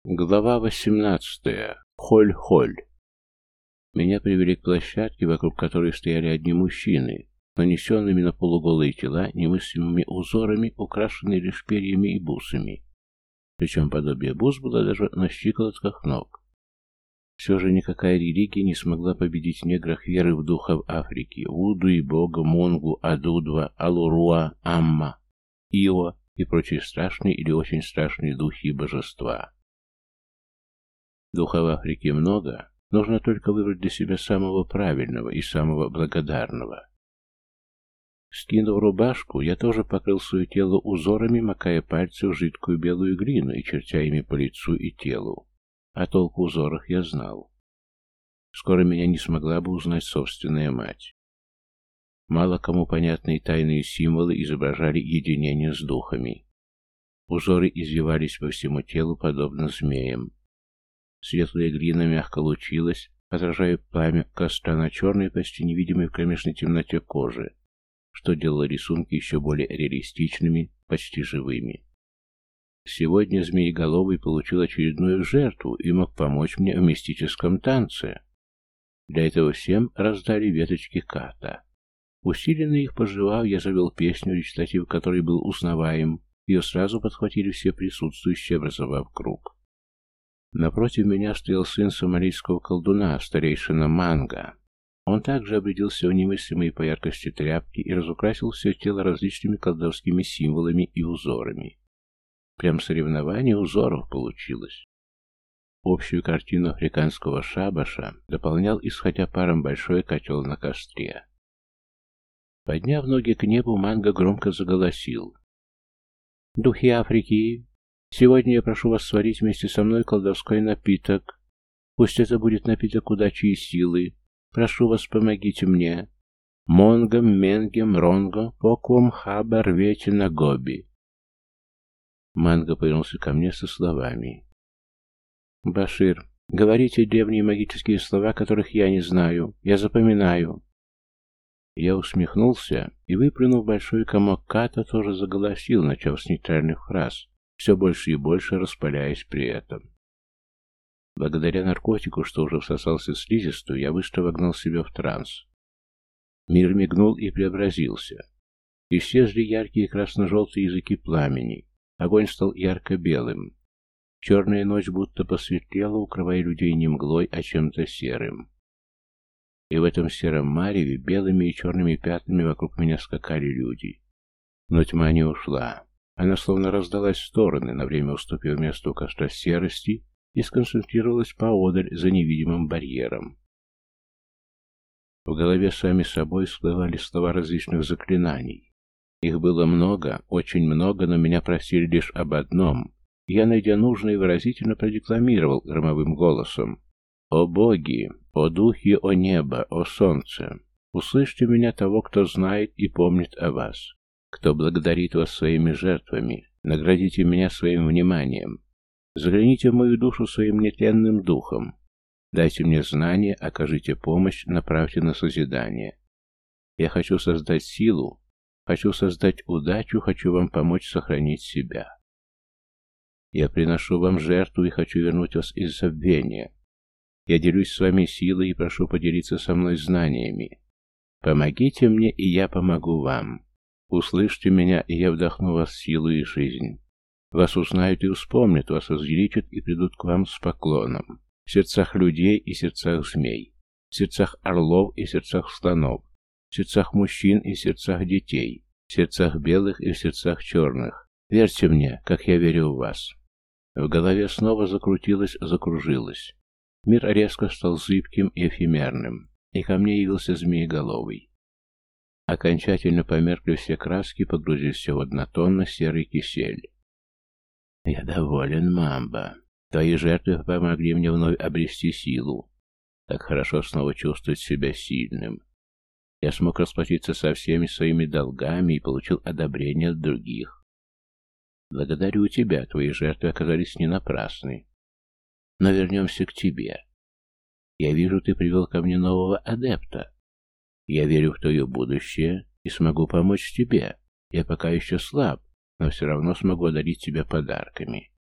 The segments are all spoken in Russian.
Глава 18. Холь-холь. Меня привели к площадке, вокруг которой стояли одни мужчины, нанесенными на полуголые тела немыслимыми узорами, украшенные лишь перьями и бусами. Причем подобие бус было даже на щиколотках ног. Все же никакая религия не смогла победить в неграх веры в духов Африки, Вуду и Бога, Монгу, Адудва, Алуруа, Амма, Ио и прочие страшные или очень страшные духи и божества. Духов Африки много, нужно только выбрать для себя самого правильного и самого благодарного. Скинув рубашку, я тоже покрыл свое тело узорами, макая пальцы в жидкую белую глину и чертя ими по лицу и телу. А толк в узорах я знал. Скоро меня не смогла бы узнать собственная мать. Мало кому понятные тайные символы изображали единение с духами. Узоры извивались по всему телу, подобно змеям. Светлая глина мягко лучилась, отражая пламя костра на черной, почти невидимой в кромешной темноте кожи, что делало рисунки еще более реалистичными, почти живыми. Сегодня Змееголовый получил очередную жертву и мог помочь мне в мистическом танце. Для этого всем раздали веточки ката. Усиленно их пожевав, я завел песню, речитатив которой был узнаваем. Ее сразу подхватили все присутствующие, образовав круг. Напротив меня стоял сын сомалийского колдуна, старейшина Манга. Он также обрядился в немыслимые по яркости тряпки и разукрасил все тело различными колдовскими символами и узорами. Прям соревнование узоров получилось. Общую картину африканского шабаша дополнял, исходя паром, большой котел на костре. Подняв ноги к небу, Манга громко заголосил. «Духи Африки! Сегодня я прошу вас сварить вместе со мной колдовской напиток. Пусть это будет напиток удачи и силы. Прошу вас, помогите мне. Монгом, Менгем, Ронго, Поквом, Хаба, Рвете, Нагоби». Манго повернулся ко мне со словами. «Башир, говорите древние магические слова, которых я не знаю. Я запоминаю». Я усмехнулся и, выплюнув большой комок ката, тоже заголосил, начав с нейтральных фраз, все больше и больше распаляясь при этом. Благодаря наркотику, что уже всосался в слизистую, я быстро вогнал себя в транс. Мир мигнул и преобразился. Исчезли яркие красно-желтые языки пламени. Огонь стал ярко-белым. Черная ночь будто посветлела, укрывая людей не мглой, а чем-то серым. И в этом сером мареве белыми и черными пятнами вокруг меня скакали люди. Но тьма не ушла. Она словно раздалась в стороны, на время уступив место у костра серости, и сконцентрировалась поодаль за невидимым барьером. В голове сами собой всплывали слова различных заклинаний. Их было много, очень много, но меня просили лишь об одном. Я, найдя нужное, выразительно продекламировал громовым голосом. «О боги! О духи! О небо! О солнце! Услышьте меня того, кто знает и помнит о вас, кто благодарит вас своими жертвами, наградите меня своим вниманием, загляните в мою душу своим нетленным духом, дайте мне знания, окажите помощь, направьте на созидание. Я хочу создать силу, хочу создать удачу, хочу вам помочь сохранить себя. Я приношу вам жертву и хочу вернуть вас из забвения. Я делюсь с вами силой и прошу поделиться со мной знаниями. Помогите мне, и я помогу вам. Услышьте меня, и я вдохну в вас силу и жизнь. Вас узнают и вспомнят, вас возвеличат и придут к вам с поклоном. В сердцах людей и сердцах змей, в сердцах орлов и сердцах слонов, в сердцах мужчин и сердцах детей, в сердцах белых и в сердцах черных. Верьте мне, как я верю в вас». В голове снова закрутилось, закружилось. Мир резко стал зыбким и эфемерным, и ко мне явился Змееголовый. Окончательно померкли все краски, погрузились в однотонно-серый кисель. «Я доволен, Мамба. Твои жертвы помогли мне вновь обрести силу. Так хорошо снова чувствовать себя сильным. Я смог расплатиться со всеми своими долгами и получил одобрение от других. Благодарю тебя, твои жертвы оказались не напрасны. Но вернемся к тебе. Я вижу, ты привел ко мне нового адепта. Я верю в твое будущее и смогу помочь тебе. Я пока еще слаб, но все равно смогу одарить тебя подарками.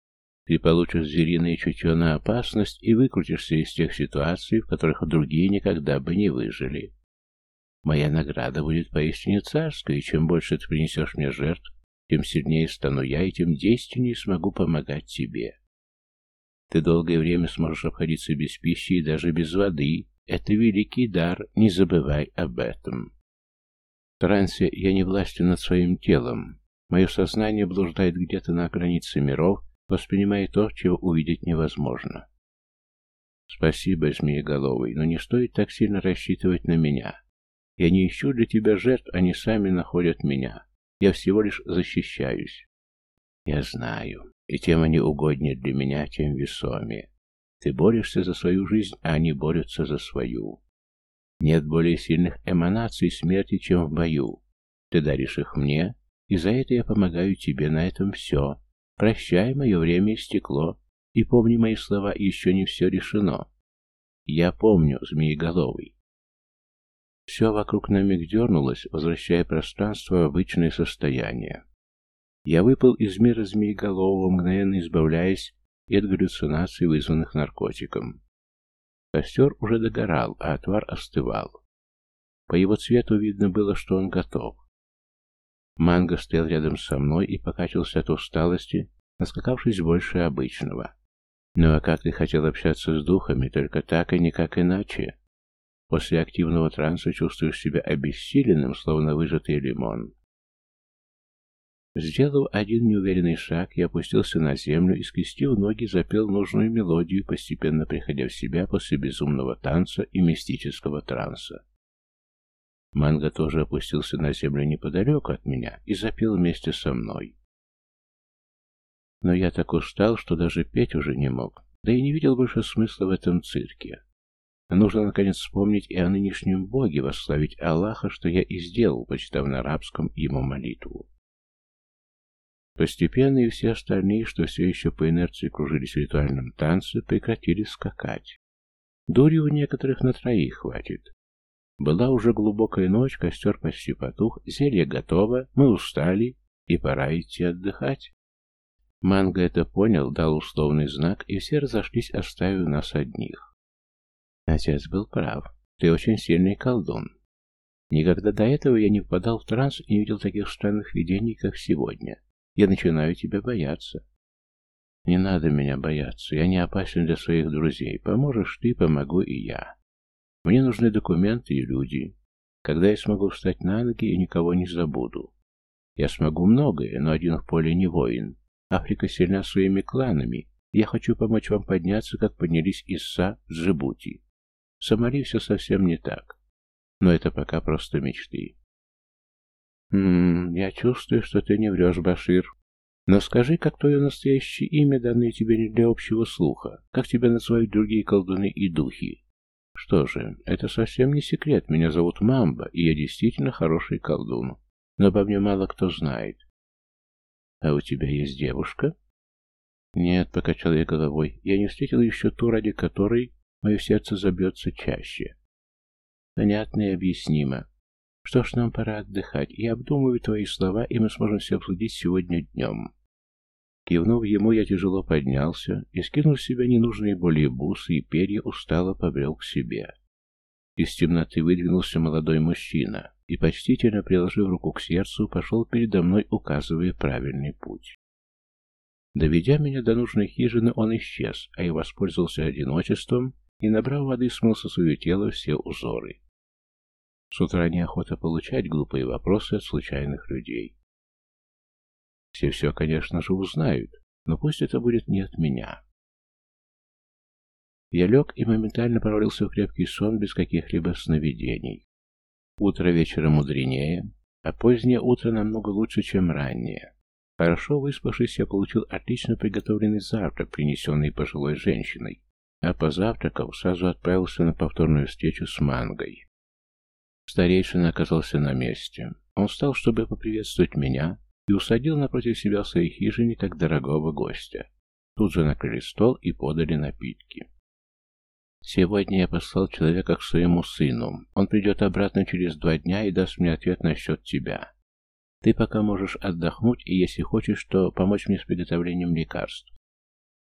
Ты получишь звериное чутье на опасность и выкрутишься из тех ситуаций, в которых другие никогда бы не выжили. Моя награда будет поистине царской, и чем больше ты принесешь мне жертв, тем сильнее стану я, и тем действеннее смогу помогать тебе. Ты долгое время сможешь обходиться без пищи и даже без воды. Это великий дар, не забывай об этом. В трансе я не властен над своим телом. Мое сознание блуждает где-то на границе миров, воспринимая то, чего увидеть невозможно. Спасибо, Змееголовый, но не стоит так сильно рассчитывать на меня. Я не ищу для тебя жертв, они сами находят меня. Я всего лишь защищаюсь. Я знаю, и тем они угоднее для меня, тем весомее. Ты борешься за свою жизнь, а они борются за свою. Нет более сильных эманаций смерти, чем в бою. Ты даришь их мне, и за это я помогаю тебе, на этом все. Прощай, мое время истекло, и помни мои слова, еще не все решено. Я помню, Змееголовый. Все вокруг на миг дернулось, возвращая пространство в обычное состояние. Я выпал из мира Змееголового, мгновенно избавляясь и от галлюцинаций, вызванных наркотиком. Костер уже догорал, а отвар остывал. По его цвету видно было, что он готов. Манго стоял рядом со мной и покачивался от усталости, наскакавшись больше обычного. Ну а как ты хотел общаться с духами, только так и никак иначе? После активного транса чувствуешь себя обессиленным, словно выжатый лимон. Сделав один неуверенный шаг, я опустился на землю и, скрестив ноги, запел нужную мелодию, постепенно приходя в себя после безумного танца и мистического транса. Манго тоже опустился на землю неподалеку от меня и запел вместе со мной. Но я так устал, что даже петь уже не мог, да и не видел больше смысла в этом цирке. Нужно, наконец, вспомнить и о нынешнем Боге, восславить Аллаха, что я и сделал, почитав на арабском ему молитву. Постепенно и все остальные, что все еще по инерции кружились в ритуальном танце, прекратили скакать. Дури у некоторых на троих хватит. Была уже глубокая ночь, костер почти потух, зелье готово, мы устали, и пора идти отдыхать. Манго это понял, дал условный знак, и все разошлись, оставив нас одних. Отец был прав. Ты очень сильный колдун. Никогда до этого я не впадал в транс и не видел таких странных видений, как сегодня. Я начинаю тебя бояться. Не надо меня бояться, я не опасен для своих друзей. Поможешь ты, помогу и я. Мне нужны документы и люди. Когда я смогу встать на ноги, я никого не забуду. Я смогу многое, но один в поле не воин. Африка сильна своими кланами. Я хочу помочь вам подняться, как поднялись Исса с Джибути. В Сомали все совсем не так. Но это пока просто мечты. Я чувствую, что ты не врешь, Башир. Но скажи, как твое настоящее имя, данное тебе не для общего слуха? Как тебя называют другие колдуны и духи? Что же, это совсем не секрет. Меня зовут Мамба, и я действительно хороший колдун. Но обо мне мало кто знает. А у тебя есть девушка? Нет, покачал я головой. Я не встретил еще ту, ради которой мое сердце забьется чаще. Понятно и объяснимо. Что ж, нам пора отдыхать. Я обдумываю твои слова, и мы сможем все обсудить сегодня днем. Кивнув ему, я тяжело поднялся и, скинув с себя ненужные более бусы и перья, устало побрел к себе. Из темноты выдвинулся молодой мужчина и, почтительно приложив руку к сердцу, пошел передо мной, указывая правильный путь. Доведя меня до нужной хижины, он исчез, а я воспользовался одиночеством и, набрав воды, смыл со своего тела все узоры. С утра неохота получать глупые вопросы от случайных людей. Все, конечно же, узнают, но пусть это будет не от меня. Я лег и моментально провалился в крепкий сон без каких-либо сновидений. Утро вечера мудренее, а позднее утро намного лучше, чем раннее. Хорошо выспавшись, я получил отлично приготовленный завтрак, принесенный пожилой женщиной, а позавтракав, сразу отправился на повторную встречу с Мангой. Старейшина оказался на месте. Он встал, чтобы поприветствовать меня, и усадил напротив себя в своей хижине как дорогого гостя. Тут же накрыли стол и подали напитки. Сегодня я послал человека к своему сыну. Он придет обратно через 2 дня и даст мне ответ насчет тебя. Ты пока можешь отдохнуть, и если хочешь, то помочь мне с приготовлением лекарств.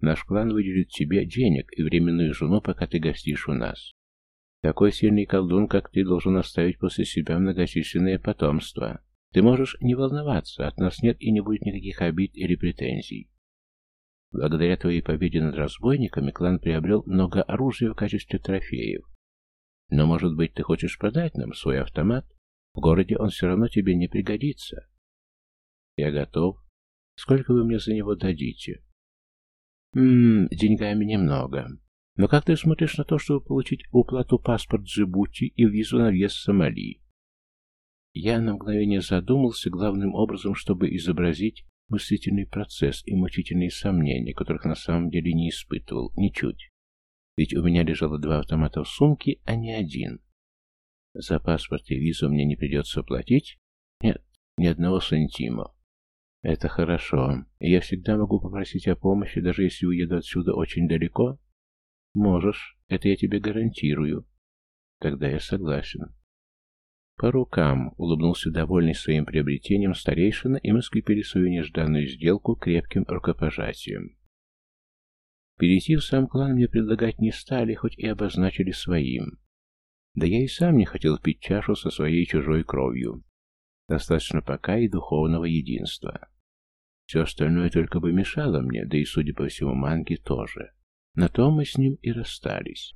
Наш клан выделит тебе денег и временную жену, пока ты гостишь у нас. Такой сильный колдун, как ты, должен оставить после себя многочисленное потомство. Ты можешь не волноваться, от нас нет и не будет никаких обид или претензий. Благодаря твоей победе над разбойниками клан приобрел много оружия в качестве трофеев. Но, может быть, ты хочешь продать нам свой автомат? В городе он все равно тебе не пригодится. Я готов. Сколько вы мне за него дадите? Деньгами немного. Но как ты смотришь на то, чтобы получить уплату паспорт Джибути и визу на въезд в Сомали? Я на мгновение задумался, главным образом, чтобы изобразить мыслительный процесс и мучительные сомнения, которых на самом деле не испытывал, ничуть. Ведь у меня лежало 2 автомата в сумке, а не один. За паспорт и визу мне не придется платить? Нет, ни одного сантима. Это хорошо. И я всегда могу попросить о помощи, даже если уеду отсюда очень далеко? Можешь, это я тебе гарантирую. Тогда я согласен. По рукам, улыбнулся довольный своим приобретением старейшина, и мы скрепили свою нежданную сделку крепким рукопожатием. Перейти в сам клан мне предлагать не стали, хоть и обозначили своим. Да я и сам не хотел пить чашу со своей чужой кровью. Достаточно пока и духовного единства. Все остальное только бы мешало мне, да и, судя по всему, Манги тоже. На том мы с ним и расстались.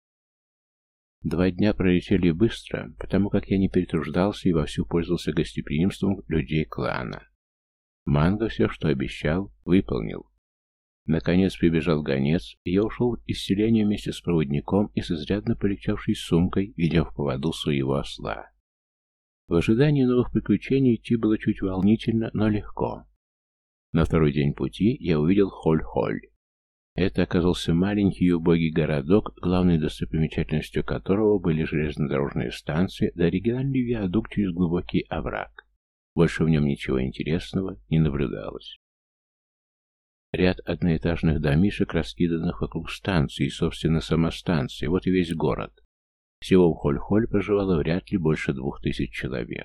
2 дня пролетели быстро, потому как я не перетруждался и вовсю пользовался гостеприимством людей клана. Манго все, что обещал, выполнил. Наконец прибежал гонец, и я ушел из селения вместе с проводником и с изрядно полегчавшей сумкой, ведя в поводу своего осла. В ожидании новых приключений идти было чуть волнительно, но легко. На 2-й день пути я увидел Холь-Холь. Это оказался маленький и убогий городок, главной достопримечательностью которого были железнодорожные станции да оригинальный виадук через глубокий овраг. Больше в нем ничего интересного не наблюдалось. Ряд одноэтажных домишек, раскиданных вокруг станции, и, собственно, сама станция, вот и весь город. Всего в Холь-Холь проживало вряд ли больше 2000 человек.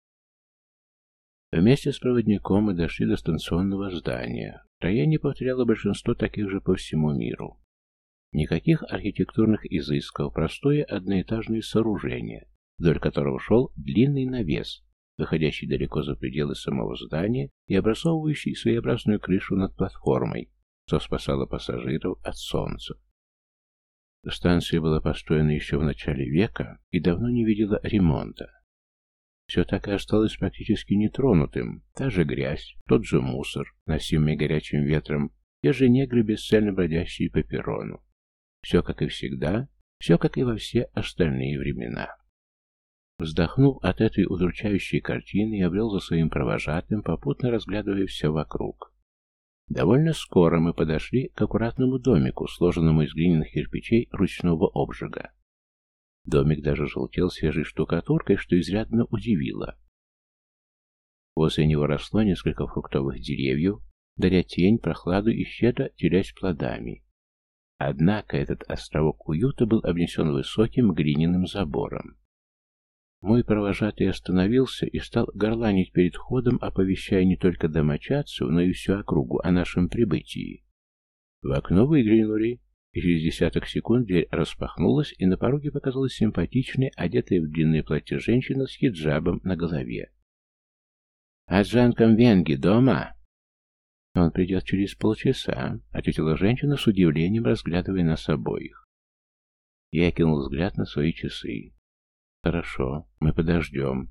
Вместе с проводником мы дошли до станционного здания. Строение повторяло большинство таких же по всему миру. Никаких архитектурных изысков, простое одноэтажное сооружение, вдоль которого шел длинный навес, выходящий далеко за пределы самого здания и образовывающий своеобразную крышу над платформой, что спасало пассажиров от солнца. Станция была построена еще в начале века и давно не видела ремонта. Все так и осталось практически нетронутым. Та же грязь, тот же мусор, носимый горячим ветром, те же негры, бесцельно бродящие по перрону. Все как и всегда, все как и во все остальные времена. Вздохнув от этой удручающей картины, я брел за своим провожатым, попутно разглядывая все вокруг. Довольно скоро мы подошли к аккуратному домику, сложенному из глиняных кирпичей ручного обжига. Домик даже желтел свежей штукатуркой, что изрядно удивило. Возле него росло несколько фруктовых деревьев, даря тень, прохладу и щедро делясь плодами. Однако этот островок уюта был обнесен высоким глиняным забором. Мой провожатый остановился и стал горланить перед входом, оповещая не только домочадцев, но и всю округу о нашем прибытии. В окно выглянули, и через десяток секунд дверь распахнулась, и на пороге показалась симпатичная, одетая в длинное платье женщина с хиджабом на голове. «Аджан Камвенги дома?» «Он придет через полчаса», — ответила женщина с удивлением, разглядывая нас обоих. Я кинул взгляд на свои часы. «Хорошо, мы подождем».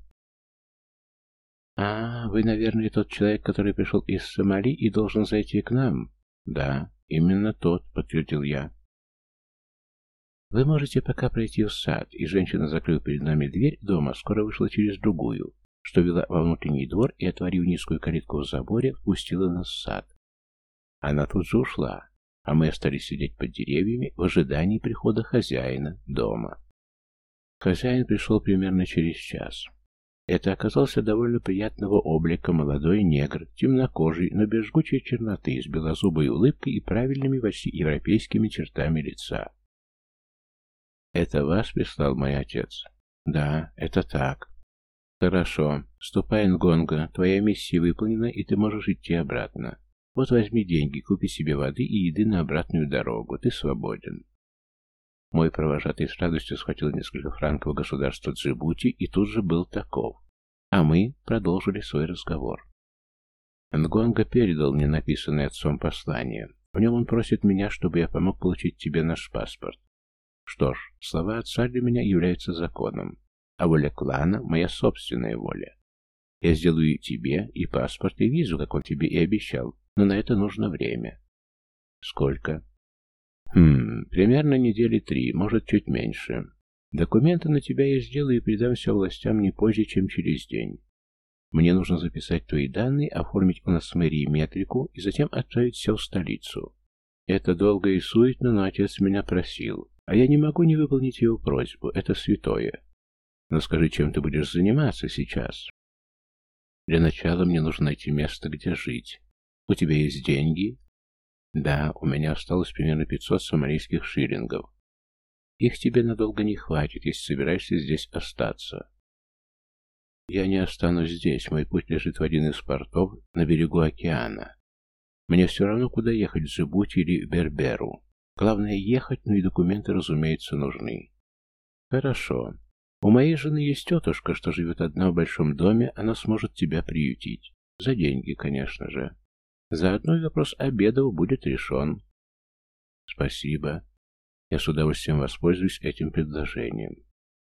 Вы, наверное, тот человек, который пришел из Сомали и должен зайти к нам?» «Да, именно тот», — подтвердил я. «Вы можете пока пройти в сад», и женщина, закрыв перед нами дверь дома, скоро вышла через другую, что вела во внутренний двор, и, отворив низкую калитку в заборе, впустила нас в сад. Она тут же ушла, а мы остались сидеть под деревьями в ожидании прихода хозяина дома. Хозяин пришел примерно через час. Это оказался довольно приятного облика молодой негр, темнокожий, но без жгучей черноты, с белозубой улыбкой и правильными почти европейскими чертами лица. «Это вас прислал мой отец?» «Да, это так». «Хорошо. Ступай, Нгонго, твоя миссия выполнена, и ты можешь идти обратно. Вот возьми деньги, купи себе воды и еды на обратную дорогу. Ты свободен. Мой провожатый с радостью схватил несколько франков государства Джибути и тут же был таков. А мы продолжили свой разговор. Нгуанга передал мне написанное отцом послание. В нем он просит меня, чтобы я помог получить тебе наш паспорт. Что ж, слова отца для меня являются законом, а воля клана — моя собственная воля. Я сделаю тебе и паспорт, и визу, как он тебе и обещал, но на это нужно время. Сколько? Примерно недели 3, может, чуть меньше. Документы на тебя я сделаю и передам все властям не позже, чем через день. Мне нужно записать твои данные, оформить у нас в мэрии метрику и затем отправить все в столицу. Это долго и суетно, но отец меня просил, а я не могу не выполнить его просьбу, это святое. Но скажи, чем ты будешь заниматься сейчас? Для начала мне нужно найти место, где жить. У тебя есть деньги? Да, у меня осталось примерно 500 сомалийских шиллингов. Их тебе надолго не хватит, если собираешься здесь остаться. Я не останусь здесь, мой путь лежит в один из портов на берегу океана. Мне все равно, куда ехать, в Джибути или в Берберу. Главное ехать, но и документы, разумеется, нужны. Хорошо. У моей жены есть тетушка, что живет одна в большом доме, она сможет тебя приютить. За деньги, конечно же. Заодно и вопрос обедов будет решен. Спасибо. Я с удовольствием воспользуюсь этим предложением.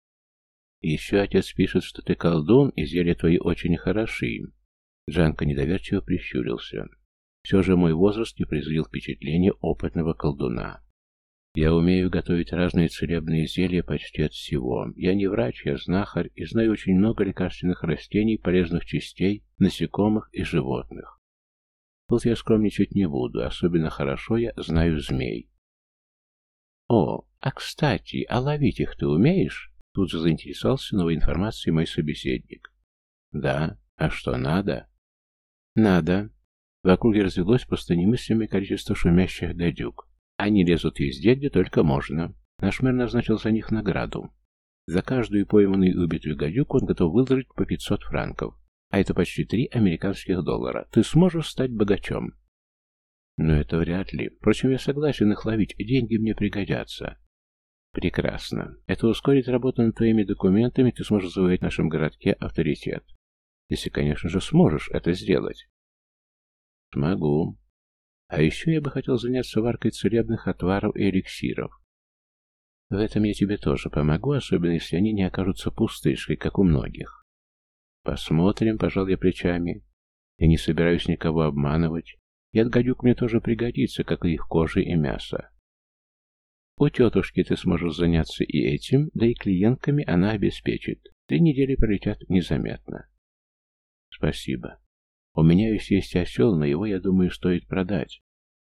Еще отец пишет, что ты колдун, и зелья твои очень хороши. Джанко недоверчиво прищурился. Все же мой возраст не произвел впечатления опытного колдуна. Я умею готовить разные целебные зелья почти от всего. Я не врач, я знахарь и знаю очень много лекарственных растений, полезных частей, насекомых и животных. Тут я скромничать не буду, особенно хорошо я знаю змей. О, а кстати, а ловить их ты умеешь? Тут же заинтересовался новой информацией мой собеседник. Да, а что надо? Надо. В округе развелось просто немыслимое количество шумящих гадюк. Они лезут везде, где только можно. Наш мэр назначил за них награду. За каждую пойманную и убитую гадюку он готов выложить по 500 франков. А это почти 3 американских доллара. Ты сможешь стать богачом? Но это вряд ли. Впрочем, я согласен их ловить, деньги мне пригодятся. Прекрасно. Это ускорит работу над твоими документами, ты сможешь завоевать в нашем городке авторитет. Если, конечно же, сможешь это сделать. Смогу. А еще я бы хотел заняться варкой целебных отваров и эликсиров. В этом я тебе тоже помогу, особенно если они не окажутся пустышкой, как у многих. Посмотрим, пожал я плечами. Я не собираюсь никого обманывать. Яд гадюк мне тоже пригодится, как и их кожа и мясо. У тетушки ты сможешь заняться и этим, да и клиентками она обеспечит. 3 недели пролетят незаметно. Спасибо. У меня есть осел, но его, я думаю, стоит продать.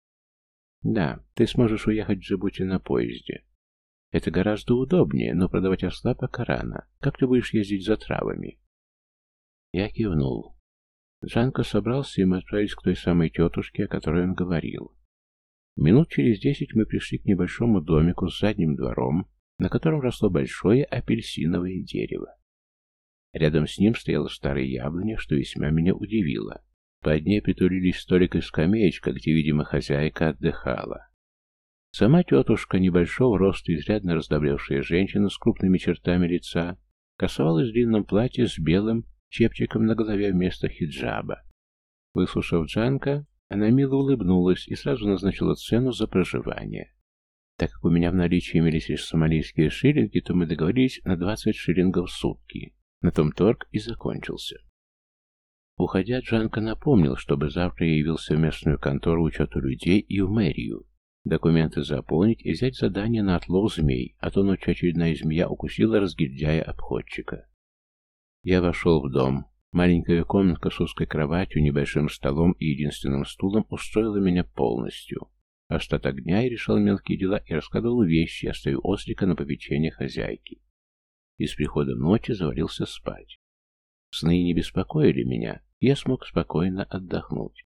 Да, ты сможешь уехать в Джибути на поезде. Это гораздо удобнее, но продавать осла пока рано. Как ты будешь ездить за травами? Я кивнул. Джанко собрался, и мы отправились к той самой тетушке, о которой он говорил. Минут через 10 мы пришли к небольшому домику с задним двором, на котором росло большое апельсиновое дерево. Рядом с ним стояла старая яблоня, что весьма меня удивило. Под ней притулились столик и скамеечка, где, видимо, хозяйка отдыхала. Сама тетушка, небольшого роста, изрядно раздобревшая женщина с крупными чертами лица, красовалась в длинном платье с белым чепчиком на голове вместо хиджаба. Выслушав Джанко, она мило улыбнулась и сразу назначила цену за проживание. Так как у меня в наличии имелись лишь сомалийские шиллинги, то мы договорились на 20 шиллингов в сутки. На том торг и закончился. Уходя, Джанко напомнил, чтобы завтра я явился в местную контору учета людей и в мэрию. Документы заполнить и взять задание на отлов змей, а то ночью очередная змея укусила разгильдяя-обходчика. Я вошел в дом. Маленькая комнатка с узкой кроватью, небольшим столом и единственным стулом устроила меня полностью. Остаток дня я решал мелкие дела и раскладывал вещи, оставив ослика на попечение хозяйки. И с приходом ночи завалился спать. Сны не беспокоили меня, и я смог спокойно отдохнуть.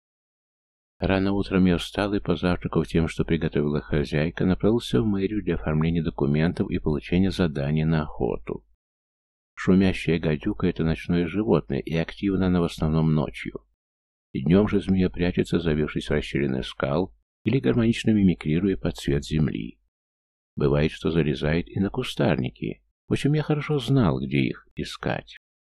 Рано утром я встал и, позавтракав тем, что приготовила хозяйка, направился в мэрию для оформления документов и получения задания на охоту. Шумящая гадюка — это ночное животное, и активно она в основном ночью. Днем же змея прячется, завившись в расщелины скал или гармонично мимикрируя под цвет земли. Бывает, что залезает и на кустарники. В общем, я хорошо знал, где их искать.